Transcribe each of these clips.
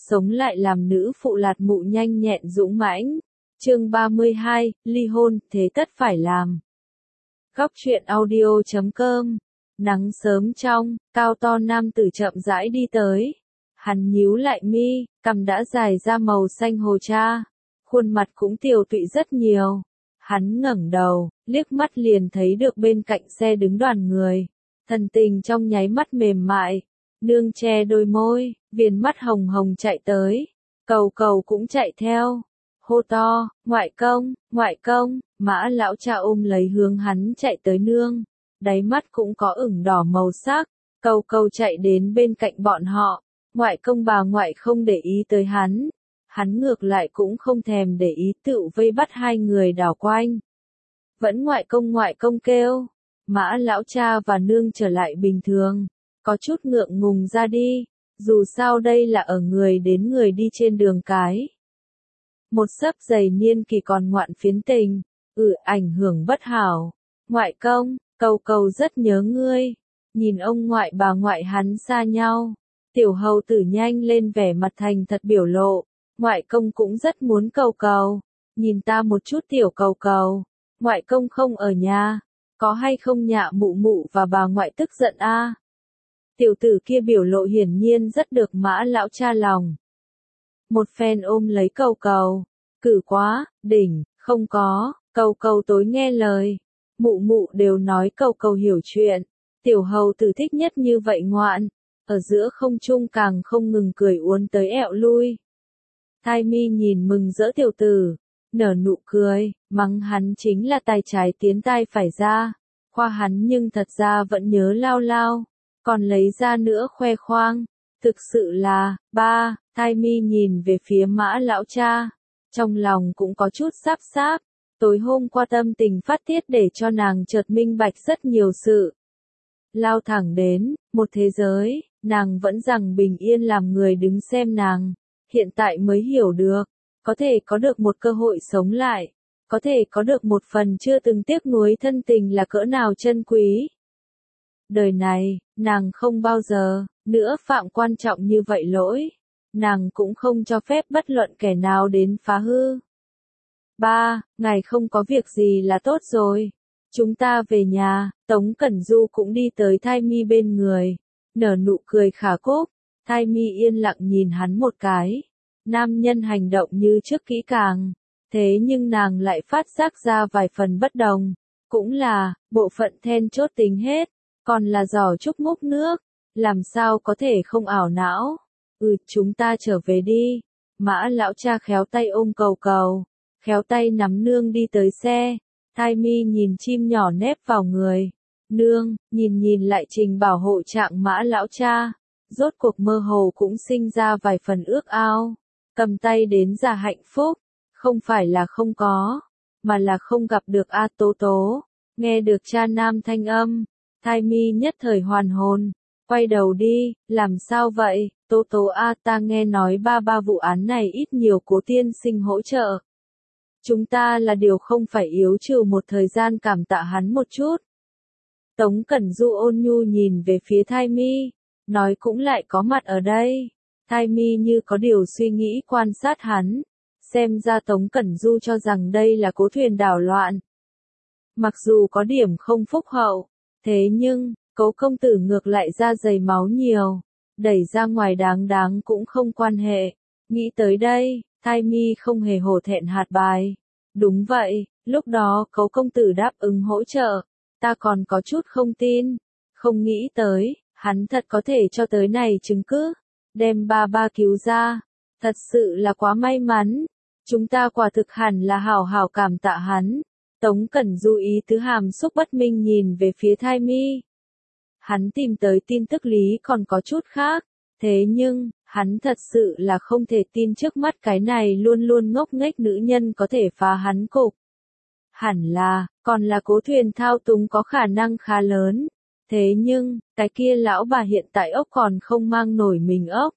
sống lại làm nữ phụ lạt mụ nhanh nhẹn dũng mãnh. Chương 32, ly hôn, thế tất phải làm. Góc truyện audio.com. Nắng sớm trong, cao to nam tử chậm rãi đi tới. Hắn nhíu lại mi, cằm đã dài ra màu xanh hồ cha, khuôn mặt cũng tiều tụy rất nhiều. Hắn ngẩng đầu, liếc mắt liền thấy được bên cạnh xe đứng đoàn người. Thần tình trong nháy mắt mềm mại, nương che đôi môi, viền mắt hồng hồng chạy tới. Cầu cầu cũng chạy theo, hô to, ngoại công, Mã lão cha ôm lấy hướng hắn chạy tới nương. Đáy mắt cũng có ửng đỏ màu sắc, cầu cầu chạy đến bên cạnh bọn họ. Ngoại công bà ngoại không để ý tới hắn. Hắn ngược lại cũng không thèm để ý, tựu vây bắt hai người đảo quanh. Vẫn ngoại công kêu. Mã lão cha và nương trở lại bình thường, có chút ngượng ngùng ra đi, dù sao đây là ở người đến người đi trên đường cái. Một sấp giày niên kỳ còn ngoạn phiến tình, ảnh hưởng bất hảo. Ngoại công, cầu cầu rất nhớ ngươi. Nhìn ông ngoại bà ngoại hắn xa nhau, tiểu hầu tử nhanh lên vẻ mặt thành thật biểu lộ. Ngoại công cũng rất muốn cầu cầu, nhìn ta một chút tiểu cầu cầu, ngoại công không ở nhà, có hay không nhạ mụ mụ và bà ngoại tức giận a? Tiểu tử kia biểu lộ hiển nhiên rất được Mã lão cha lòng. Một phen ôm lấy cầu cầu, cử quá, đỉnh, không có, cầu cầu tối nghe lời, mụ mụ đều nói cầu cầu hiểu chuyện, tiểu hầu tử thích nhất như vậy ngoạn, ở giữa không trung càng không ngừng cười uốn tới ẹo lui. Thai mi nhìn mừng rỡ tiểu tử, nở nụ cười, mắng hắn chính là tai trái tiến tai phải ra, khoa hắn nhưng thật ra vẫn nhớ lao lao, còn lấy ra nữa khoe khoang, thực sự là, ba, thai mi nhìn về phía Mã lão cha, trong lòng cũng có chút sáp sáp, tối hôm qua tâm tình phát tiết để cho nàng chợt minh bạch rất nhiều sự. Lao thẳng đến, một thế giới, nàng vẫn rằng bình yên làm người đứng xem nàng. Hiện tại mới hiểu được, có thể có được một cơ hội sống lại, có thể có được một phần chưa từng tiếc nuối thân tình là cỡ nào chân quý. Đời này, nàng không bao giờ nữa phạm quan trọng như vậy lỗi, nàng cũng không cho phép bất luận kẻ nào đến phá hư. Ba, ngài không có việc gì là tốt rồi, chúng ta về nhà. Tống Cẩn Du cũng đi tới Thai Mi bên người, nở nụ cười khả cốt. Thai Mi yên lặng nhìn hắn một cái. Nam nhân hành động như trước kỹ càng, thế nhưng nàng lại phát giác ra vài phần bất đồng. Cũng là, bộ phận then chốt tính hết, còn là giỏ trúc múc nước, làm sao có thể không ảo não. Chúng ta trở về đi. Mã lão cha khéo tay ôm cầu cầu, khéo tay nắm nương đi tới xe. Thai Mi nhìn chim nhỏ nép vào người. Nương, nhìn lại trình bảo hộ trạng Mã lão cha. Rốt cuộc mơ hồ cũng sinh ra vài phần ước ao, cầm tay đến già hạnh phúc, không phải là không có, mà là không gặp được A Tố Tố. Nghe được cha nam thanh âm, Thai Mi nhất thời hoàn hồn, quay đầu đi, làm sao vậy, Tố Tố a, ta nghe nói ba vụ án này ít nhiều Cố tiên sinh hỗ trợ. Chúng ta là điều không phải yếu trừ một thời gian cảm tạ hắn một chút. Tống Cẩn Du ôn nhu nhìn về phía Thai Mi. Nói cũng lại có mặt ở đây. Thai Mi như có điều suy nghĩ quan sát hắn. Xem ra Tống Cẩn Du cho rằng đây là Cố thuyền đảo loạn. Mặc dù có điểm không phúc hậu, thế nhưng, Cố công tử ngược lại ra dày máu nhiều. Đẩy ra ngoài đáng cũng không quan hệ. Nghĩ tới đây, Thai Mi không hề hổ thẹn hạt bài. Đúng vậy, lúc đó Cố công tử đáp ứng hỗ trợ. Ta còn có chút không tin. Không nghĩ tới. Hắn thật có thể cho tới này chứng cứ, đem ba cứu ra, thật sự là quá may mắn, chúng ta quả thực hẳn là hảo hảo cảm tạ hắn. Tống Cẩn Du ý tứ hàm xúc bất minh nhìn về phía Thai Mi. Hắn tìm tới tin tức lý còn có chút khác, thế nhưng, hắn thật sự là không thể tin trước mắt cái này luôn luôn ngốc nghếch nữ nhân có thể phá hắn cục. Hẳn là, còn là Cố thuyền thao túng có khả năng khá lớn. Thế nhưng, cái kia lão bà hiện tại ốc còn không mang nổi mình ốc.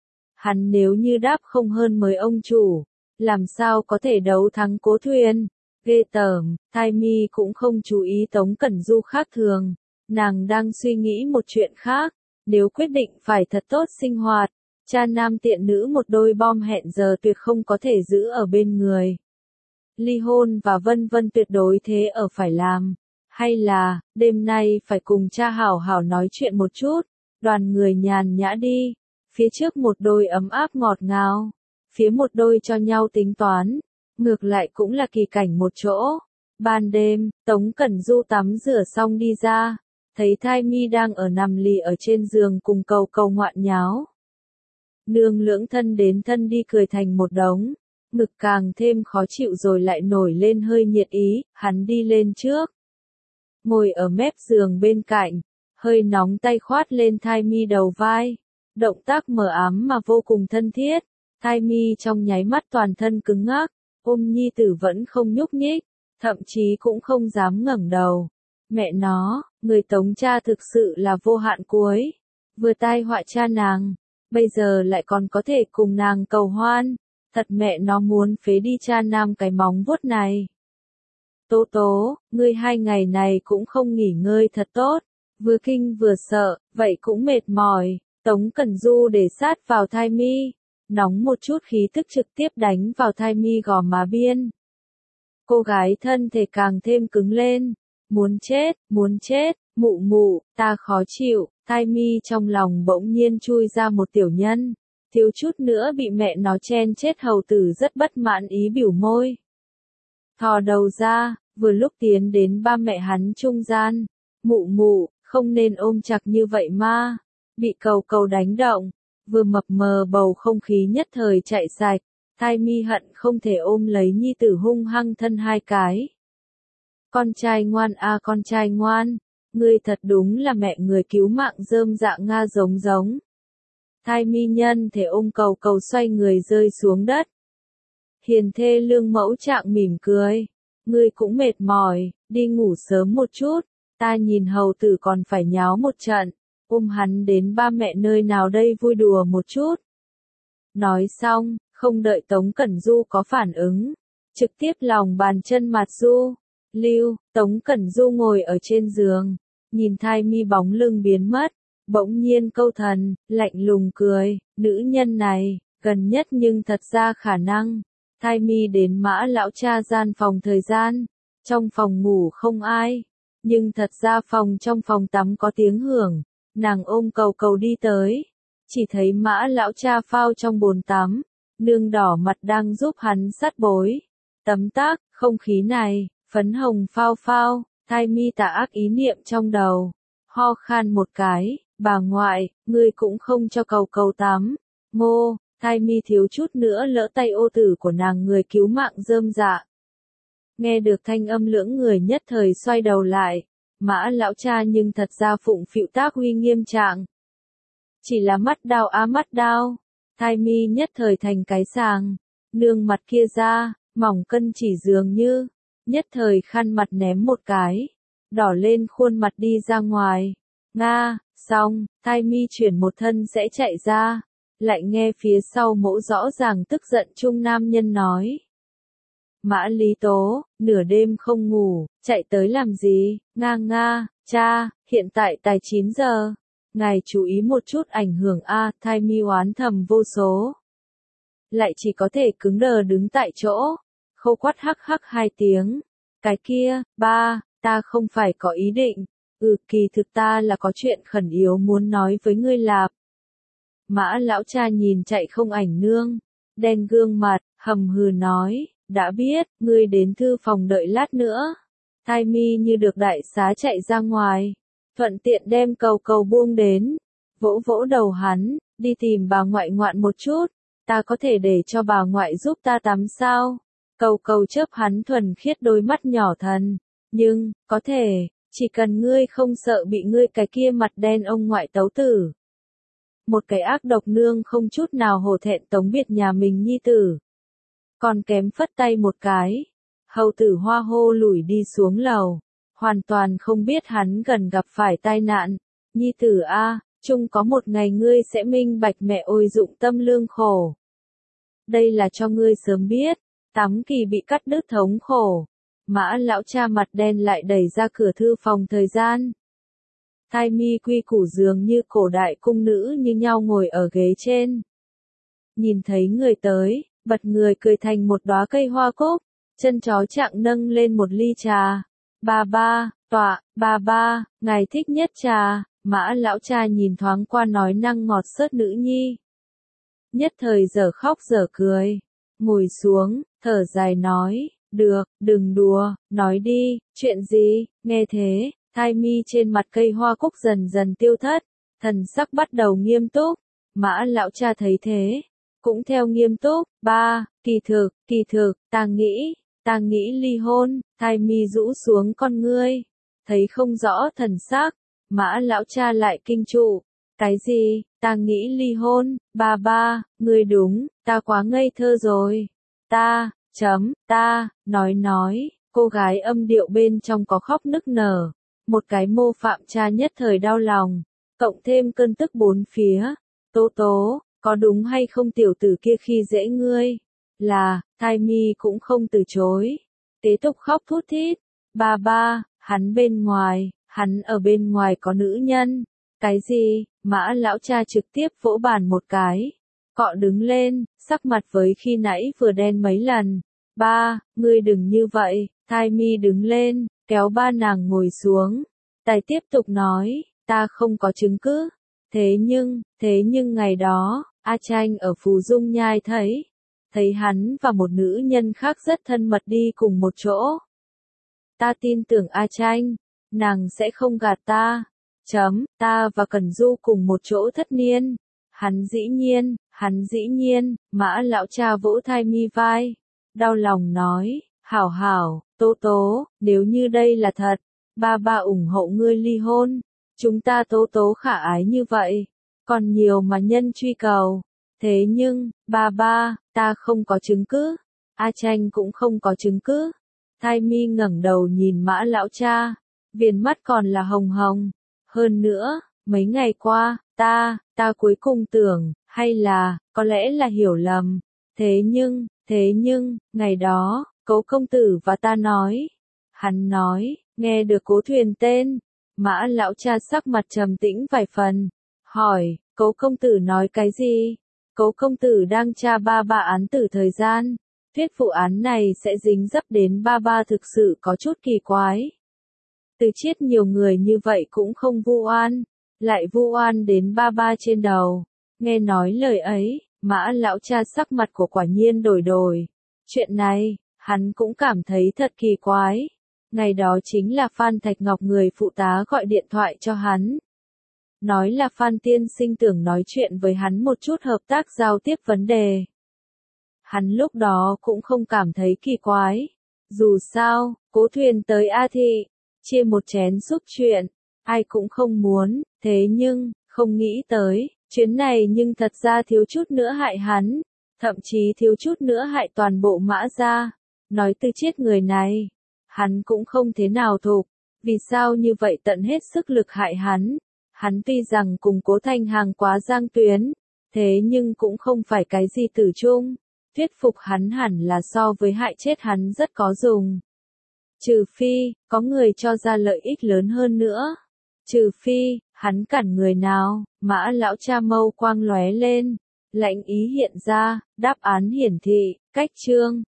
Hắn nếu như đáp không hơn mới ông chủ, làm sao có thể đấu thắng Cố thuyền? Ghê tởm, Thai Mi cũng không chú ý Tống Cẩn Du khác thường. Nàng đang suy nghĩ một chuyện khác, nếu quyết định phải thật tốt sinh hoạt, Cha nam tiện nữ một đôi bom hẹn giờ tuyệt không có thể giữ ở bên người. Ly hôn và vân vân tuyệt đối thế ở phải làm. Hay là, đêm nay phải cùng cha hảo hảo nói chuyện một chút, đoàn người nhàn nhã đi. Phía trước một đôi ấm áp ngọt ngào, phía một đôi cho nhau tính toán, ngược lại cũng là kỳ cảnh một chỗ. Ban đêm, Tống Cẩn Du tắm rửa xong đi ra, thấy thai mi đang ở nằm lì ở trên giường cùng cầu cầu ngoạn nháo. Nương lưỡng thân đến thân đi cười thành một đống, ngực càng thêm khó chịu rồi lại nổi lên hơi nhiệt ý, hắn đi lên trước. Ngồi ở mép giường bên cạnh, hơi nóng tay khoát lên thai mi đầu vai, động tác mờ ám mà vô cùng thân thiết, thai mi trong nháy mắt toàn thân cứng ngắc, ôm nhi tử vẫn không nhúc nhích, thậm chí cũng không dám ngẩng đầu. Mẹ nó, người Tống cha thực sự là vô hạn cuối, vừa tai họa cha nàng, bây giờ lại còn có thể cùng nàng cầu hoan, thật mẹ nó muốn phế đi cha nam cái móng vuốt này. Tố tố, ngươi 2 ngày này cũng không nghỉ ngơi thật tốt, vừa kinh vừa sợ, vậy cũng mệt mỏi. Tống Cẩn Du để sát vào thai mi, nóng một chút khí tức trực tiếp đánh vào thai mi gò má biên. Cô gái thân thể càng thêm cứng lên, muốn chết, mụ mụ, ta khó chịu, thai mi trong lòng bỗng nhiên chui ra một tiểu nhân, thiếu chút nữa bị mẹ nó chen chết. Hầu tử rất bất mãn ý biểu môi. Thò đầu ra, vừa lúc tiến đến ba mẹ hắn trung gian, mụ mụ, không nên ôm chặt như vậy ma. Bị cầu cầu đánh động, vừa mập mờ bầu không khí nhất thời chạy sạch, thai mi hận không thể ôm lấy nhi tử hung hăng thân 2 cái. Con trai ngoan a con trai ngoan, ngươi thật đúng là mẹ người cứu mạng rơm dạ Nga giống giống. Thai mi nhân thể ôm cầu cầu xoay người rơi xuống đất. Hiền thê lương mẫu trạng mỉm cười, ngươi cũng mệt mỏi, đi ngủ sớm một chút, ta nhìn hầu tử còn phải nháo một trận. Ôm hắn đến ba mẹ nơi nào đây vui đùa một chút. Nói xong, không đợi Tống Cẩn Du có phản ứng, trực tiếp lòng bàn chân mặt Du. Lưu, Tống Cẩn Du ngồi ở trên giường, nhìn thai mi bóng lưng biến mất, bỗng nhiên câu thần, lạnh lùng cười, nữ nhân này, gần nhất nhưng thật ra khả năng. Thai mi đến Mã lão cha gian phòng thời gian, trong phòng ngủ không ai, nhưng thật ra trong phòng tắm có tiếng hưởng. Nàng ôm cầu cầu đi tới, chỉ thấy Mã lão cha phao trong bồn tắm, nương đỏ mặt đang giúp hắn sát bối. Tấm tắc, không khí này, phấn hồng phao phao, thai mi tà ác ý niệm trong đầu. Ho khan một cái, bà ngoại, ngươi cũng không cho cầu cầu tắm. Ngô, thai mi thiếu chút nữa lỡ tay ô tử của nàng người cứu mạng rơm dạ. Nghe được thanh âm lưỡng người nhất thời xoay đầu lại. Mã lão cha nhưng thật ra phụng phịu tác uy nghiêm trạng. Chỉ là mắt đau á mắt đau, thai mi nhất thời thành cái sàng, nương mặt kia ra, mỏng cân chỉ dường như, nhất thời khăn mặt ném một cái, đỏ lên khuôn mặt đi ra ngoài. Nga, xong, thai mi chuyển một thân sẽ chạy ra, lại nghe phía sau mẫu rõ ràng tức giận trung nam nhân nói. Mã Lý Tố, nửa đêm không ngủ, chạy tới làm gì? Nga, cha, hiện tại tài 9 giờ. Ngài chú ý một chút ảnh hưởng a, thai mi oán thầm vô số. Lại chỉ có thể cứng đờ đứng tại chỗ, khâu quát hắc hắc 2 tiếng. Cái kia, ba, ta không phải có ý định. Kỳ thực ta là có chuyện khẩn yếu muốn nói với ngươi lạp. Mã lão cha nhìn chạy không ảnh nương, đen gương mặt, hầm hừ nói. Đã biết, ngươi đến thư phòng đợi lát nữa. Thai mi như được đại xá chạy ra ngoài, thuận tiện đem cầu cầu buông đến, vỗ vỗ đầu hắn, đi tìm bà ngoại ngoạn một chút, ta có thể để cho bà ngoại giúp ta tắm sao? Cầu cầu chớp hắn thuần khiết đôi mắt nhỏ thần, nhưng, có thể, chỉ cần ngươi không sợ bị ngươi cái kia mặt đen ông ngoại tấu tử. Một cái ác độc nương không chút nào hổ thẹn tống biệt nhà mình nhi tử. Còn kém phất tay một cái, hầu tử hoa hô lủi đi xuống lầu, hoàn toàn không biết hắn gần gặp phải tai nạn. Nhi tử a, chung có một ngày ngươi sẽ minh bạch mẹ ôi dụng tâm lương khổ. Đây là cho ngươi sớm biết, Tắm Kỳ bị cắt đứt thống khổ. Mã lão cha mặt đen lại đẩy ra cửa thư phòng thời gian. Thai mi quy củ dường như cổ đại cung nữ như nhau ngồi ở ghế trên, nhìn thấy người tới, bật người cười thành một đóa cây hoa cúc, chân chó chạng nâng lên một ly trà. Bà ba, bà ba, ngài thích nhất trà. Mã lão cha nhìn thoáng qua nói năng ngọt xớt nữ nhi. Nhất thời giờ khóc giờ cười, ngồi xuống, thở dài nói, được, đừng đùa, nói đi, chuyện gì, nghe thế, thai mi trên mặt cây hoa cúc dần dần tiêu thất, thần sắc bắt đầu nghiêm túc. Mã lão cha thấy thế, cũng theo nghiêm túc. Ba, kỳ thực, ta nghĩ ly hôn. Thai mi rũ xuống con ngươi, thấy không rõ thần sắc. Mã lão cha lại kinh trụ. Cái gì, ta nghĩ ly hôn? Ba, ngươi đúng, ta quá ngây thơ rồi. Ta, nói, cô gái âm điệu bên trong có khóc nức nở. Một cái mô phạm cha nhất thời đau lòng, cộng thêm cơn tức bốn phía. Tố, có đúng hay không tiểu tử kia khi dễ ngươi? Là, thai mi cũng không từ chối. Tế tục khóc thút thít. Ba, hắn ở bên ngoài có nữ nhân. Cái gì? Mã lão cha trực tiếp vỗ bàn một cái. Cọ đứng lên, sắc mặt với khi nãy vừa đen mấy lần. Ba, ngươi đừng như vậy. Thai mi đứng lên, kéo ba nàng ngồi xuống. Tài tiếp tục nói, ta không có chứng cứ. Thế nhưng ngày đó, A Tranh ở Phù Dung Nhai thấy hắn và một nữ nhân khác rất thân mật đi cùng một chỗ. Ta tin tưởng A Tranh, nàng sẽ không gạt ta. Ta và Cẩn Du cùng một chỗ thất niên. Hắn dĩ nhiên, Mã lão cha vỗ thai mi vai, đau lòng nói, hảo, tố, nếu như đây là thật, ba ủng hộ ngươi ly hôn. Chúng ta tố khả ái như vậy, còn nhiều mà nhân truy cầu. Thế nhưng, ba, ta không có chứng cứ. A Tranh cũng không có chứng cứ. Thai mi ngẩng đầu nhìn Mã lão cha, viền mắt còn là hồng hồng. Hơn nữa, mấy ngày qua, ta cuối cùng tưởng, hay là, có lẽ là hiểu lầm. Thế nhưng, ngày đó, Cố công tử và ta nói. Hắn nói, nghe được Cố Thuyền tên. Mã lão cha sắc mặt trầm tĩnh vài phần. Hỏi, Cố công tử nói cái gì? Cố công tử đang tra ba án tử thời gian. Thuyết vụ án này sẽ dính dấp đến ba thực sự có chút kỳ quái. Từ chết nhiều người như vậy cũng không vu oan, lại vu oan đến ba trên đầu. Nghe nói lời ấy, Mã lão cha sắc mặt của quả nhiên đổi. Chuyện này, hắn cũng cảm thấy thật kỳ quái. Ngày đó chính là Phan Thạch Ngọc người phụ tá gọi điện thoại cho hắn. Nói là Phan tiên sinh tưởng nói chuyện với hắn một chút hợp tác giao tiếp vấn đề. Hắn lúc đó cũng không cảm thấy kỳ quái. Dù sao, Cố Thuyền tới A Thị, chia một chén giúp chuyện, ai cũng không muốn. Thế nhưng, không nghĩ tới, chuyến này nhưng thật ra thiếu chút nữa hại hắn. Thậm chí thiếu chút nữa hại toàn bộ Mã gia. Nói từ chết người này, hắn cũng không thế nào thục. Vì sao như vậy tận hết sức lực hại hắn? Hắn tuy rằng cùng Cố Thanh Hàng quá giang tuyến, thế nhưng cũng không phải cái gì tử chung. Thuyết phục hắn hẳn là so với hại chết hắn rất có dùng. Trừ phi, có người cho ra lợi ích lớn hơn nữa. Trừ phi, hắn cản người nào? Mã lão cha mâu quang lóe lên. Lãnh ý hiện ra, đáp án hiển thị, cách chương.